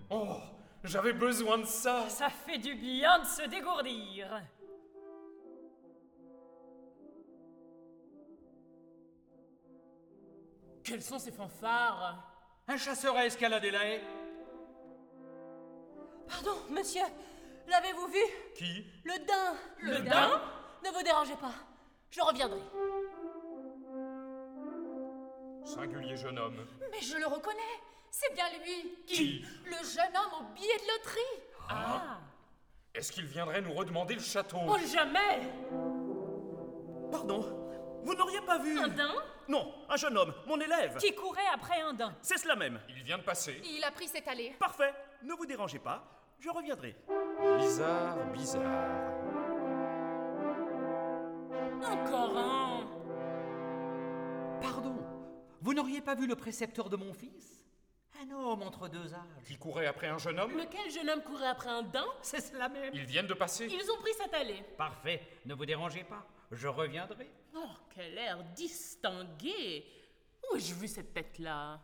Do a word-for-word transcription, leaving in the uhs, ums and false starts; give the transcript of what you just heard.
Oh, j'avais besoin de ça. Ça fait du bien de se dégourdir. Quels sont ces fanfares? Un chasseur a escaladé la haie. Pardon, monsieur, l'avez-vous vu? Qui? Le daim. Le daim? Ne vous dérangez pas, je reviendrai. Singulier jeune homme. Mais je le reconnais, c'est bien lui. Qui? Le jeune homme au billet de loterie. Ah. Est-ce qu'il viendrait nous redemander le château? Oh, jamais. Pardon, vous n'auriez pas vu... Un daim Non, un jeune homme, mon élève. qui courait après un daim. C'est cela même. Il vient de passer. Il a pris cette allée. Parfait, ne vous dérangez pas, je reviendrai. Bizarre, bizarre. Encore un. Pardon, vous n'auriez pas vu le précepteur de mon fils? Un homme entre deux âges. Qui courait après un jeune homme? Lequel jeune homme courait après un daim? C'est cela même. Ils viennent de passer. Ils ont pris cette allée. Parfait, ne vous dérangez pas, je reviendrai. Oh, quel air distingué. Où ai-je vu cette tête-là?